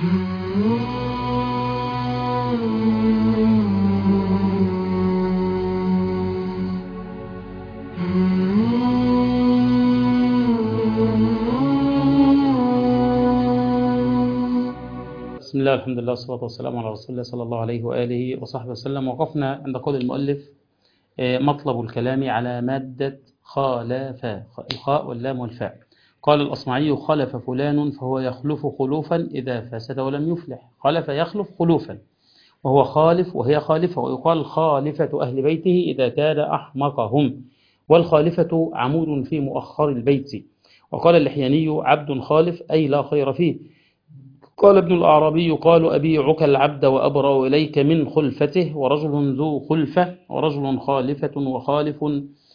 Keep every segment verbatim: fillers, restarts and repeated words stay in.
بسم الله الحمد لله والصلاة والسلام على رسول الله صلى الله عليه وآله وصحبه وسلم. وقفنا عند قول المؤلف مطلب الكلام على مادة خالف، الخاء واللام والفاء. قال الأصمعي: خلف فلان فهو يخلف خلوفا إذا فسد ولم يفلح. خلف يخلف خلوفا، وهو خالف وهي خالفة، ويقال خالفة أهل بيته إذا كان أحمقهم، والخالفة عمود في مؤخر البيت. وقال اللحياني: عبد خالف أي لا خير فيه. قال ابن الأعرابي: قال أبيعك العبد وأبرأ إليك من خلفته. ورجل ذو خلفة، ورجل خالفة وخالف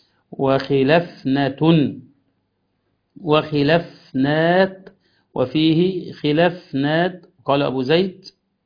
وخلفنة وخلفنات، وفيه خلفنات. قال أبو زيد: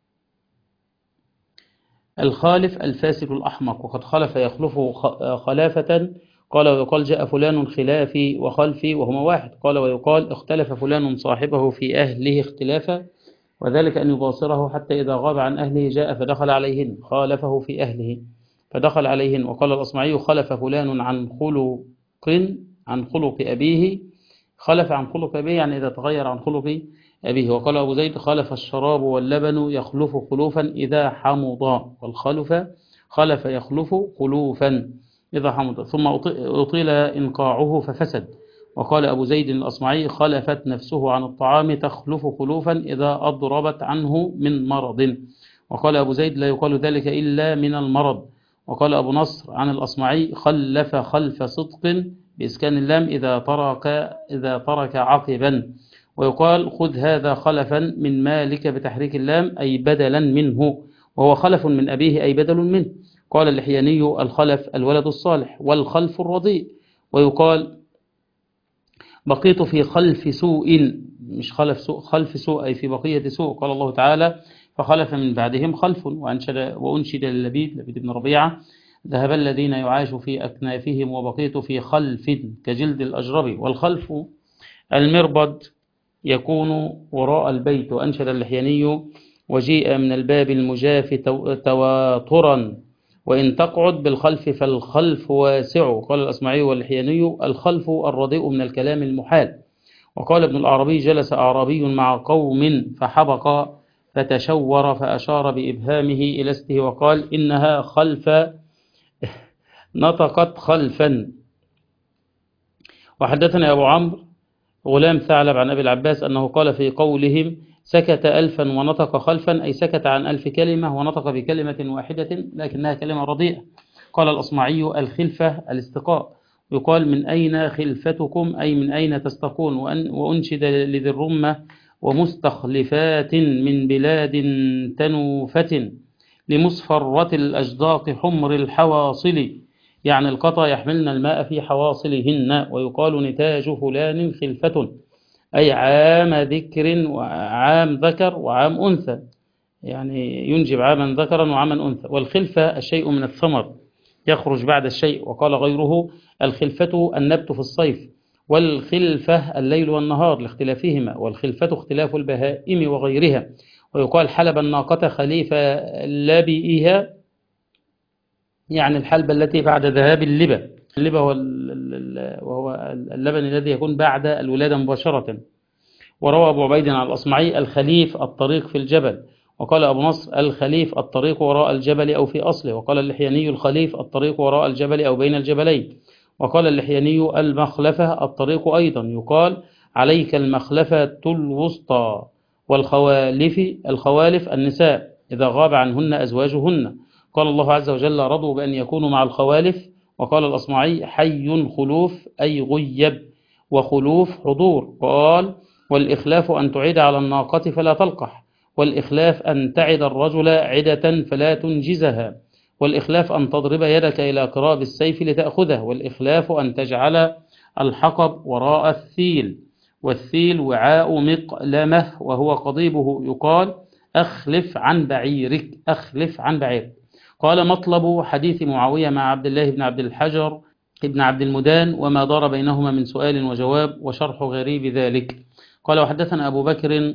الخالف الفاسد الأحمق، وقد خلف يخلف خلافة. قال ويقال: جاء فلان خلافي وخلفي وهما واحد. قال ويقال: اختلف فلان صاحبه في أهله اختلافا، وذلك أن يباصره حتى إذا غاب عن أهله جاء فدخل عليهن. خالفه في أهله فدخل عليهن. وقال الأصمعي: خلف فلان عن خلق عن خلق أبيه. خلف عن خلق أبيه يعني إذا تغير عن خلق أبيه. وقال أبو زيد: خلف الشراب واللبن يخلف خلوفا إذا حمضا. والخلف خلف يخلف خلوفا إذا حمض، ثم أطيل إنقاعه ففسد. وقال أبو زيد الأصمعي: خلفت نفسه عن الطعام تخلف خلوفا إذا أضربت عنه من مرض. وقال أبو زيد: لا يقال ذلك إلا من المرض. وقال أبو نصر عن الأصمعي: خلف خلف صدق بإسكان اللام إذا ترك إذا ترك عقبا. ويقال: خذ هذا خلفا من مالك بتحريك اللام أي بدلا منه، وهو خلف من أبيه أي بدل منه. قال اللحياني: الخلف الولد الصالح، والخلف الرضيء. ويقال: بقيت في خلف سوء، مش خلف سوء، خلف سوء أي في بقية سوء. قال الله تعالى: فخلف من بعدهم خلف. وأنشد, وأنشد للبيد لبيد بن ربيعة: ذهب الذين يعاش في أكنافهم وبقيت في خلف كجلد الأجرب. والخلف المربد يكون وراء البيت. وأنشد اللحياني: وجيء من الباب المجاف تواترا، وإن تقعد بالخلف فالخلف واسع. قال الأصمعي واللحياني: الخلف الرديء من الكلام المحال. وقال ابن الأعرابي: جلس أعرابي مع قوم فحبق فتشور فأشار بإبهامه إلى استه وقال: إنها خلف نطقت خلفا. وحدثنا أبو عمرو غلام ثعلب عن أبي العباس أنه قال في قولهم: سكت ألفا ونطق خلفا، أي سكت عن ألف كلمة ونطق بكلمة واحدة لكنها كلمة رديئة. قال الأصمعي: الخلفة الاستقاء. يقال: من أين خلفتكم أي من أين تستقون. وأنشد لذي الرمة: ومستخلفات من بلاد تنوفة لمصفرة الأجداق حمر الحواصل، يعني القطا يحملن الماء في حواصلهن. ويقال: نتاج فلان خلفة أي عام ذكر وعام ذكر وعام أنثى، يعني ينجب عاما ذكرا وعاما أنثى. والخلفة الشيء من الثمر يخرج بعد الشيء. وقال غيره: الخلفة النبت في الصيف، والخلفة الليل والنهار لاختلافهما، والخلفة اختلاف البهائم وغيرها. ويقال: حلب الناقة خليفة لبئها، يعني الحلبة التي بعد ذهاب اللبة. اللبة وهو اللبن الذي يكون بعد الولادة مباشرة. وروى أبو عبيد عن الأصمعي: الخليف الطريق في الجبل. وقال أبو نصر: الخليف الطريق وراء الجبل أو في أصله. وقال اللحياني: الخليف الطريق وراء الجبل أو بين الجبلين. وقال اللحياني: المخلفة الطريق أيضا، يقال: عليك المخلفة الوسطى. والخوالف الخوالف النساء إذا غاب عنهن أزواجهن. قال الله عز وجل: رضوا بأن يكونوا مع الخوالف. وقال الأصمعي: حي خلوف أي غيب، وخلوف حضور. قال: والإخلاف أن تعيد على الناقة فلا تلقح، والإخلاف أن تعد الرجل عدة فلا تنجزها، والإخلاف أن تضرب يدك إلى قراب السيف لتأخذه، والإخلاف أن تجعل الحقب وراء الثيل، والثيل وعاء مقلمة وهو قضيبه. يقال: أخلف عن بعيرك، أخلف عن بعيرك. قال: مطلب حديث معاوية مع عبد الله بن عبد الحجر ابن عبد المدان وما دار بينهما من سؤال وجواب وشرح غريب ذلك. قال: وحدثنا أبو بكر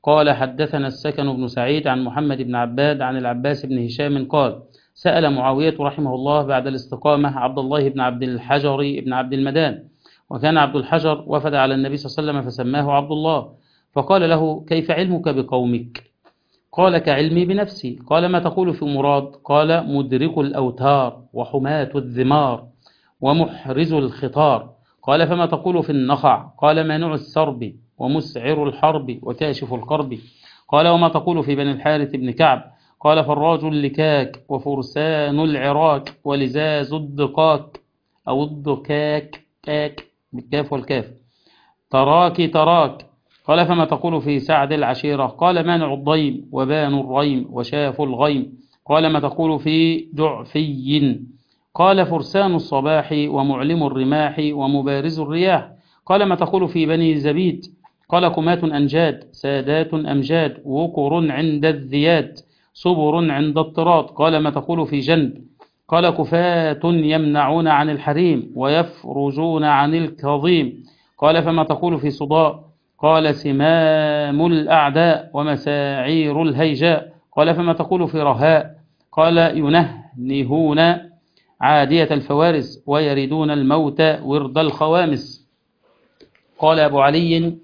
قال حدثنا السكن بن سعيد عن محمد بن عباد عن العباس بن هشام قال سأل معاوية رحمه الله بعد الاستقامة عبد الله بن عبد الحجر بن عبد المدان، وكان عبد الحجر وفد على النبي صلى الله عليه وسلم فسماه عبد الله، فقال له كيف علمك بقومك؟ قال كعلمي بنفسي. قال ما تقول في مراد؟ قال مدرك الأوتار وحماة الذمار ومحرز الخطار. قال فما تقول في النخع؟ قال مانع السرب ومسعر الحرب وكاشف القرب. قال وما تقول في بني الحارث بن كعب؟ قال فراج اللكاك وفرسان العراك ولزاز الدقاك أو الدكاك كاك بالكاف والكاف تراك تراك. قال فما تقول في سعد العشيرة؟ قال مانع الضيم وبان الريم وشاف الغيم. قال ما تقول في جعفي؟ قال فرسان الصباح ومعلم الرماح ومبارز الرياح. قال ما تقول في بني زبيد؟ قال كمات أنجاد سادات أمجاد وقر عند الذياد صبر عند الطراد. قال ما تقول في جنب؟ قال كفاة يمنعون عن الحريم ويفرجون عن الكظيم. قال فما تقول في صداء؟ قال سمام الأعداء ومساعير الهيجاء. قال فما تقول في رهاء؟ قال ينهنهون عادية الفوارس ويردون الموت ورد الخوامس. قال أبو علي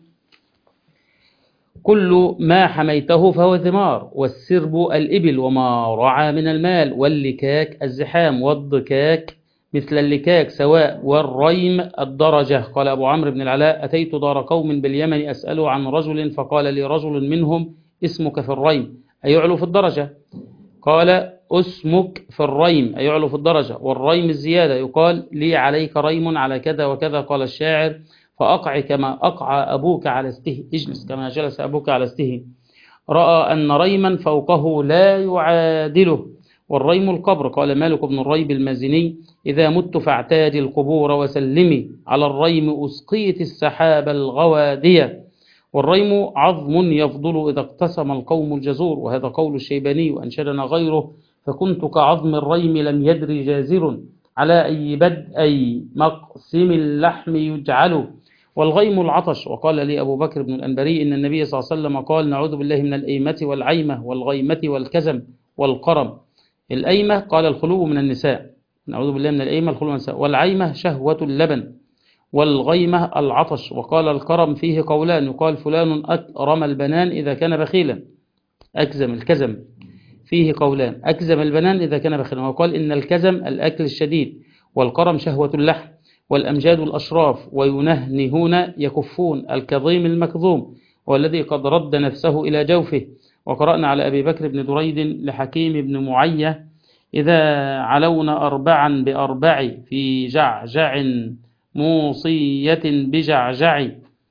كل ما حميته فهو ثمار، والسرب الإبل وما رعى من المال، واللكاك الزحام والضكاك مثل اللكاك سواء، والريم الدرجة. قال أبو عمرو بن العلاء أتيت دار قوم باليمن أسأل عن رجل فقال لي رجل منهم اسمك في الريم أيعلو في الدرجة؟ قال اسمك في الريم أيعلو في الدرجة، والريم الزيادة يقال لي عليك ريم على كذا وكذا. قال الشاعر فأقع كما أقع أبوك على استه، اجلس كما جلس أبوك على استه. رأى أن ريما فوقه لا يعادله، والريم القبر. قال مالك بن الريب المازني إذا مت فاعتادي القبور وسلمي على الريم أسقيت السحاب الغوادية. والريم عظم يفضل إذا اقتسم القوم الجزور، وهذا قول الشيباني. وأنشدنا غيره فكنت كعظم الريم لم يدري جازر على أي بدء مقسم اللحم يجعل. والغيم العطش. وقال لي أبو بكر بن الأنبري إن النبي صلى الله عليه وسلم قال نعوذ بالله من الأيمة والعيمة والغيمة والكزم والقرم. الأيمة قال الخلو من النساء، نعوذ بالله من الأيمة الخلو من النساء، والعيمة شهوة اللبن، والغيمة العطش. وقال الكرم فيه قولان، يقال فلان أكرم البنان إذا كان بخيلا، أكزم الكزم فيه قولان، أكزم البنان إذا كان بخيلا. وقال إن الكزم الأكل الشديد، والكرم شهوة اللحم، والأمجاد الأشراف، وينهنهون يكفون، الكظيم المكظوم والذي قد رد نفسه إلى جوفه. وقرأنا على أبي بكر بن دريد لحكيم بن معية إذا علونا أربعا بأربع في جعجع موصية بجعجع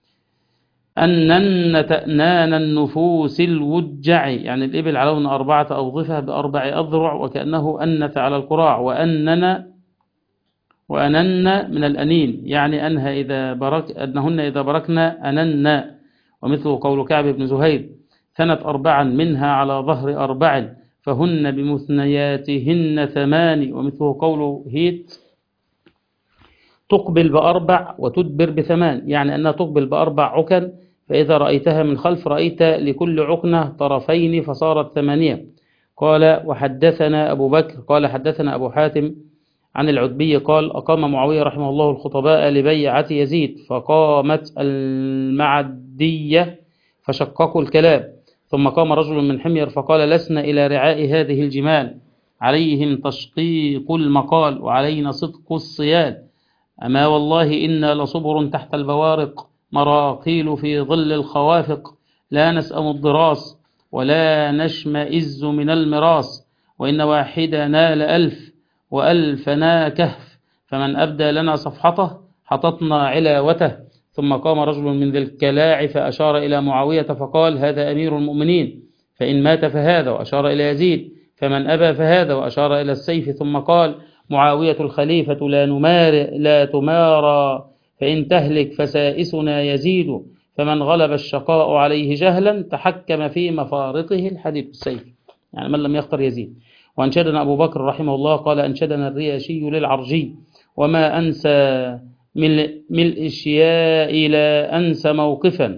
أنن تأنان النفوس الوجع. يعني الإبل علون أربعة أوظفة بأربع أذرع، وكأنه أنت على القراع. وأنن وأنن من الأنين، يعني أنها إذا برك أنهن إذا بركنا أنن. ومثله قول كعب بن زهير ثنت أربعا منها على ظهر أربع فهن بمثنياتهن ثمان. ومثله قول هيت تقبل بأربع وتدبر بثمان، يعني أنها تقبل بأربع عكن، فإذا رأيتها من خلف رأيت لكل عكنة طرفين فصارت ثمانية. قال وحدثنا أبو بكر قال حدثنا أبو حاتم عن العتبي قال أقام معاوية رحمه الله الخطباء لبيعة يزيد، فقامت المعدية فشققوا الكلام، ثم قام رجل من حمير فقال لسنا إلى رعاء هذه الجمال، عليهم تشقيق المقال وعلينا صدق الصيال، أما والله إنا لصبر تحت البوارق، مراقيل في ظل الخوافق، لا نسأم الضراس ولا نشمئز من المراس، وإن واحدنا لألف وألفنا كهف، فمن أبدى لنا صفحته حطتنا علاوته. ثم قام رجل من ذي الكلاع فأشار إلى معاوية فقال هذا أمير المؤمنين، فإن مات فهذا، وأشار إلى يزيد، فمن أبى فهذا، وأشار إلى السيف. ثم قال معاوية الخليفة لا نمار لا تمارى، فإن تهلك فسائسنا يزيد، فمن غلب الشقاء عليه جهلا تحكم في مفارقه الحديد السيف، يعني من لم يختر يزيد. وأنشدنا أبو بكر رحمه الله قال أنشدنا الرياشي للعرجي وما أنسى من الأشياء لا أنسى موقفا،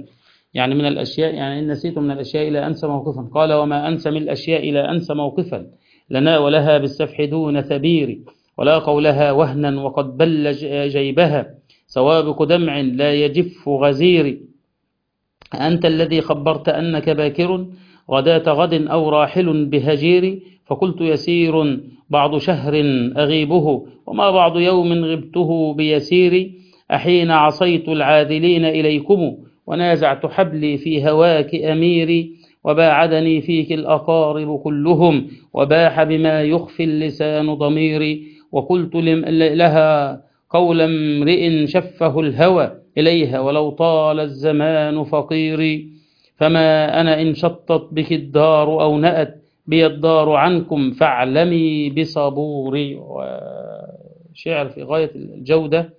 يعني من الأشياء، يعني إن نسيت من الأشياء لا أنسى موقفا. قال وما أنسى من الأشياء لا أنسى موقفا لنا ولها بالسفح دون ثبير، ولا قولها وهنا وقد بل جيبها سوابق دمع لا يجف غزير. أنت الذي خبرت أنك باكر غداة غد أو راحل بهجير، فقلت يسير بعض شهر أغيبه وما بعض يوم غبته بيسير. أحين عصيت العاذلين إليكم ونازعت حبلي في هواك أميري، وباعدني فيك الأقارب كلهم وباح بما يخفي اللسان ضميري. وقلت لها قول امرئ شفه الهوى إليها ولو طال الزمان فقيري، فما أنا إن شطت بك الدار أو نأت بي الدار عنكم فاعلمي بصبوري. وشعر في غاية الجودة،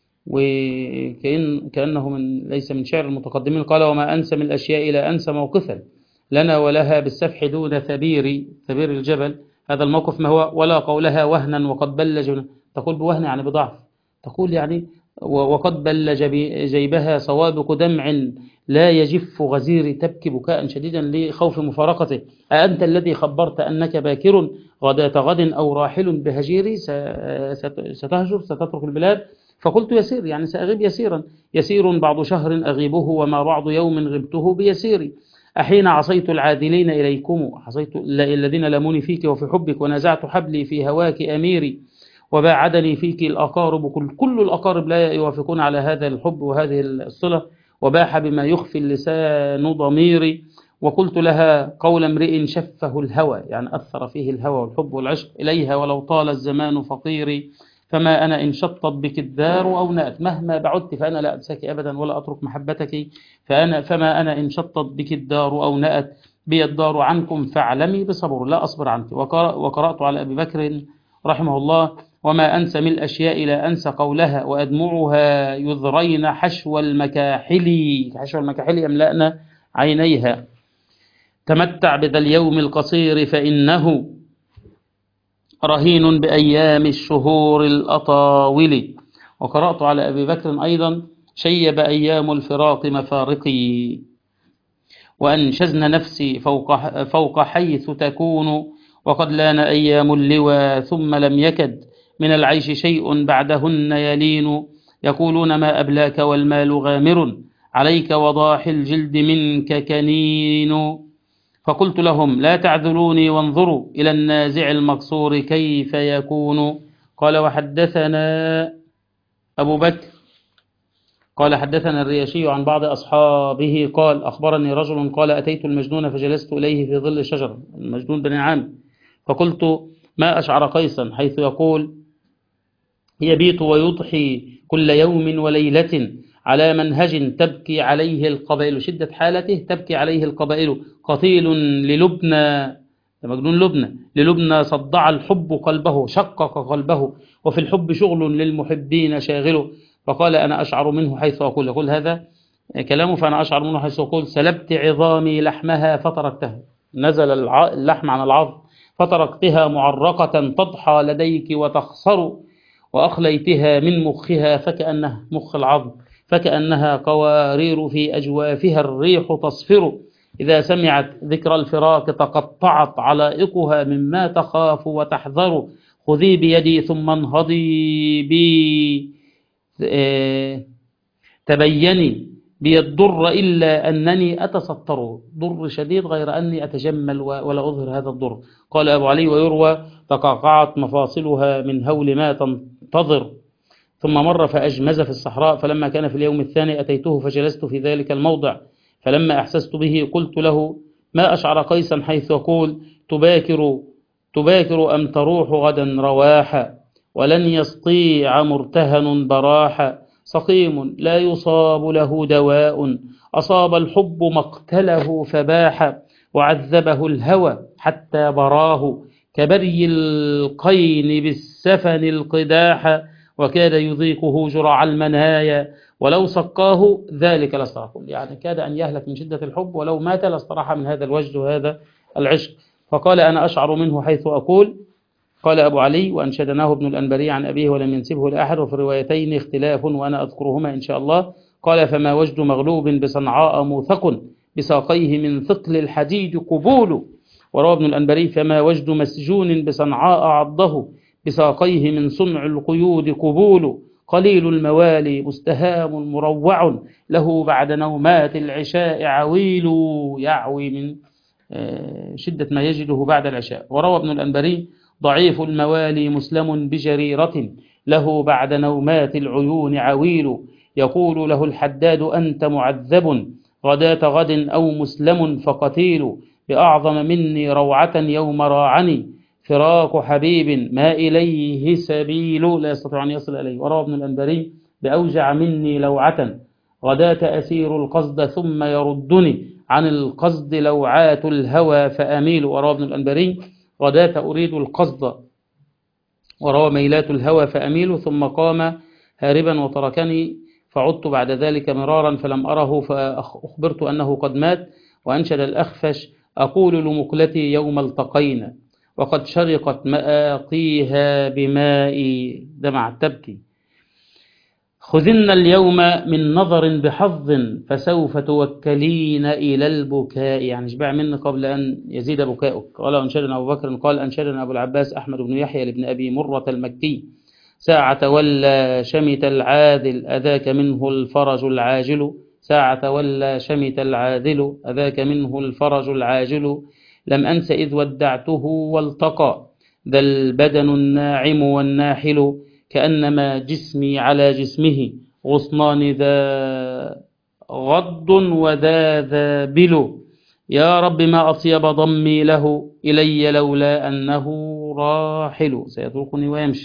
وكأن كأنه من ليس من شعر المتقدمين. قال وما أنسى من الأشياء لا أنسى موقفا لنا ولها بالسفح دون ثبير، ثبير الجبل. هذا الموقف ما هو؟ ولا قولها وهنا وقد بلج، تقول بوهن يعني بضعف، تقول يعني وقد بلج جيبها سوابق دمع لا يجف غزير، تبكي بكاء شديدا لخوف مفارقته. أأنت الذي خبرت أنك باكر غداة غد أو راحل بهجيري، ستهجر ستترك البلاد. فقلت يسير يعني سأغيب يسيرا، يسير بعض شهر أغيبه وما بعض يوم غبته بيسيري. أحين عصيت العادلين إليكم، عصيت الذين لاموني فيك وفي حبك، ونزعت حبلي في هواك أميري، وباعدني فيك الأقارب كل, كل الأقارب لا يوافقون على هذا الحب وهذه الصلة، وباح بما يخفي اللسان ضميري. وقلت لها قول امرئ شفه الهوى، يعني أثر فيه الهوى والحب والعشق، إليها ولو طال الزمان فقيري، فما أنا إن شطت بك الدار أو نأت، مهما بعدت فأنا لا أنساك أبدا ولا أترك محبتك، فأنا فما أنا إن شطت بك الدار أو نأت بي الدار عنكم فاعلمي بصبر، لا أصبر عنك. وقرأت على أبي بكر رحمه الله وما أنسى من الأشياء لا أنسى قولها وأدمعها يذرين حشو المكاحل، حشو المكاحل يملأن عينيها. تمتع بذا اليوم القصير فإنه رهين بأيام الشهور الأطاول. وقرأت على أبي بكر أيضا شيب أيام الفراق مفارقي، وأنشزن نفسي فوق, فوق حيث تكون، وقد لان أيام اللوى ثم لم يكد من العيش شيء بعدهن يلين. يقولون ما أبلاك والمال غامر عليك وضاح الجلد منك كنين، فقلت لهم لا تعذلوني وانظروا إلى النازع المقصور كيف يكون. قال وحدثنا أبو بكر قال حدثنا الرياشي عن بعض أصحابه قال أخبرني رجل قال أتيت المجنون فجلست إليه في ظل شجر، المجنون بن عامر، فقلت ما أشعر قيسا حيث يقول يبيت ويضحي كل يوم وليلة على منهج تبكي عليه القبائل، شدة حالته تبكي عليه القبائل، قتيل للبنى، مجنون لبنى، للبنى صدع الحب قلبه شقق قلبه، وفي الحب شغل للمحبين شاغله. فقال أنا أشعر منه حيث أقول، يقول هذا كلامه، فأنا أشعر منه حيث أقول سلبت عظامي لحمها فتركتها، نزل اللحم عن العظم فتركتها معرقة تضحى لديك وتخسر، وأخليتها من مخها فكأنه مخ العظم، فكأنها قوارير في أجوافها الريح تصفر، إذا سمعت ذكر الفراق تقطعت علائقها مما تخاف وتحذر. خذي بيدي ثم انهضي بي تبيني بي الضر إلا أنني أتستر، ضر شديد غير أني أتجمل ولا أظهر هذا الضر. قال أبو علي ويروى تقاقعت مفاصلها من هول ما تنتظر، ثم مر فأجمز في الصحراء، فلما كان في اليوم الثاني أتيته فجلست في ذلك الموضع، فلما أحسست به قلت له ما أشعر قيسا حيث يقول تباكر تباكر أم تروح غدا رواحا، ولن يستطيع مرتهن براحا، سقيم لا يصاب له دواء أصاب الحب مقتله فباح، وعذبه الهوى حتى براه كبري القين بالسفن القداح، وكاد يذيقه جرع المنايا ولو سقاه ذلك لاستراح، يعني كاد أن يهلك من شدة الحب ولو مات لاستراح من هذا الوجد وهذا العشق. فقال أنا أشعر منه حيث أقول. قال أبو علي وأنشدناه ابن الأنبري عن أبيه ولم ينسبه لأحد، وفي الروايتين اختلاف وأنا أذكرهما إن شاء الله. قال فما وجد مغلوب بصنعاء موثق بساقيه من ثقل الحديد قبول. وروى ابن الأنبري فما وجد مسجون بصنعاء عضه بساقيه من صنع القيود قبول. قليل الموالي مستهام مروع له بعد نومات العشاء عويل، يعوي من شدة ما يجده بعد العشاء. وروى ابن الأنبري ضعيف الموالي مسلم بجريرة له بعد نومات العيون عويل. يقول له الحداد أنت معذب غداة غد أو مسلم فقتيل، بأعظم مني روعة يوم راعني فراق حبيب ما إليه سبيل، لا يستطيع أن يصل إليه. وروى ابن الأنبري بأوجع مني لوعة غداة أسير القصد ثم يردني عن القصد لوعات الهوى فأميل. وروى ابن الأنبري غداة أريد القصد وروى ميلات الهوى فأميل، ثم قام هاربا وتركني فعدت بعد ذلك مرارا فلم أره فأخبرت أنه قد مات. وأنشد الأخفش أقول لمقلتي يوم التقينا وقد شرقت مآقيها بمائي دمع تبكي، خذن اليوم من نظر بحظ فسوف توكلين إلى البكاء، يعني اشبع مني قبل أن يزيد بكاؤك. قال أنشدنا أبو بكر قال أنشدنا أبو العباس أحمد بن يحيى لابن أبي مرة المكي ساعة ولا شمت العادل أذاك منه الفرج العاجل، ساعة ولا شمت العادل أذاك منه الفرج العاجل، لم أنس إذ ودعته والتقى ذا البدن الناعم والناحل، كأنما جسمي على جسمه غصنان ذا غض وذا ذابل، يا رب ما أطيب ضمي له إلي لولا أنه راحل سيتركني ويمشي.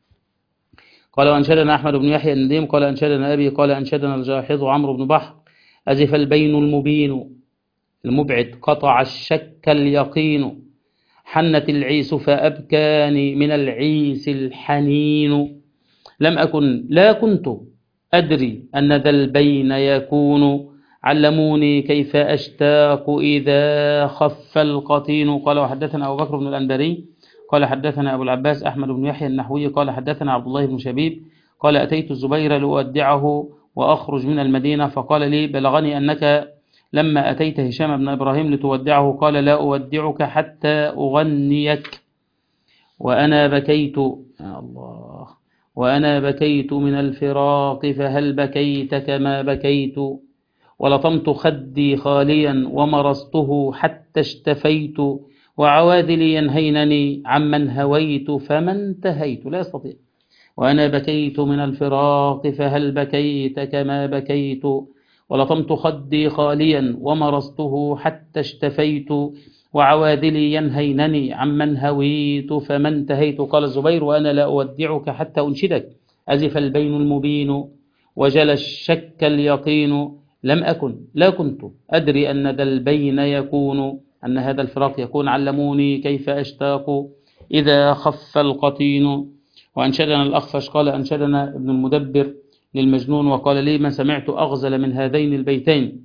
قال وأنشدنا أحمد بن يحيى النديم قال أنشدنا أبي قال أنشدنا الجاحظ عمرو بن بحر أزف البين المبين المبعد قطع الشك اليقين، حنت العيس فأبكاني من العيس الحنين، لم أكن لا كنت أدري أن ذا البين يكون، علموني كيف أشتاق إذا خف القطين. قال وحدثنا أبو بكر بن الأنبري قال حدثنا أبو العباس أحمد بن يحيى النحوي قال حدثنا عبد الله بن شبيب قال أتيت الزبير لأودعه وأخرج من المدينة فقال لي بلغني أنك لما أتيت هشام بن إبراهيم لتودعه قال لا أودعك حتى أغنيك، وأنا بكيت يا الله وأنا بكيت من الفراق فهل بكيت كما بكيت، ولطمت خدي خاليا ومرسته حتى اشتفيت، وعواذلي ينهينني عمن هويت فمن انتهيت، لا يستطيع. وأنا بكيت من الفراق فهل بكيت كما بكيت، ولطمت خدي خاليا ومرسته حتى اشتفيت، وعواذلي ينهينني عمن هويت فمن انتهيت. قال الزبير وأنا لا أودعك حتى أنشدك، أزف البين المبين وجل الشك اليقين، لم أكن لا كنت أدري أن ذا البين يكون، أن هذا الفراق يكون، علموني كيف أشتاق إذا خف القطين. وأنشدنا الأخفش قال أنشدنا ابن المدبر للمجنون وقال لي ما سمعت أغزل من هذين البيتين،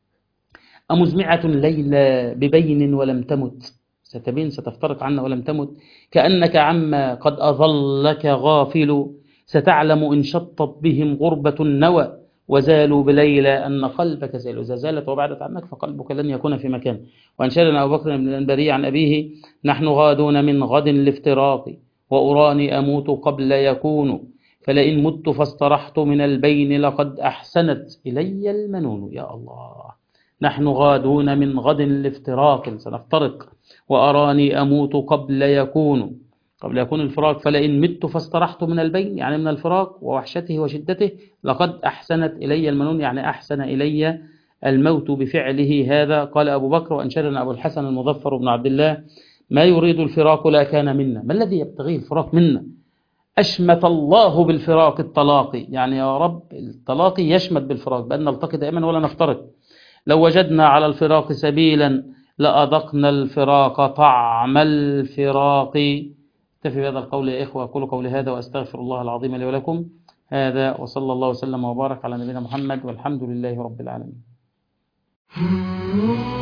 أمزمعة ليلى ببين ولم تمت، ستبين ستفترق عنا ولم تمت، كأنك عما قد أظلك غافل، ستعلم إن شطت بهم غربة النوى وزالوا بليلى أن قلبك زال، إذا زالت وبعدت عنك فقلبك لن يكون في مكان. وأنشدنا أبو بكر بن الأنبري عن أبيه نحن غادون من غد الافتراق وأراني أموت قبل يكون، فلئن مت فاسترحت من البين لقد أحسنت إلي المنون. يا الله نحن غادون من غد الافتراق سنفترق وأراني أموت قبل يكون قبل يكون الفراق، فلئن مت فاسترحت من البين يعني من الفراق ووحشته وشدته، لقد أحسنت إلي المنون يعني أحسن إلي الموت بفعله هذا. قال أبو بكر وأنشدنا أبو الحسن المظفر بن عبد الله ما يريد الفراق لا كان منا، ما الذي يبتغيه الفراق منا؟ أشمت الله بالفراق الطلاق، يعني يا رب الطلاق يشمت بالفراق بأن نلتقي دائما ولا نفترق، لو وجدنا على الفراق سبيلا لأذقنا الفراق طعم الفراق. اكتفي بهذا القول يا إخوة، أقول قولي هذا وأستغفر الله العظيم لي ولكم، هذا وصلى الله وسلم وبارك على نبينا محمد والحمد لله رب العالمين.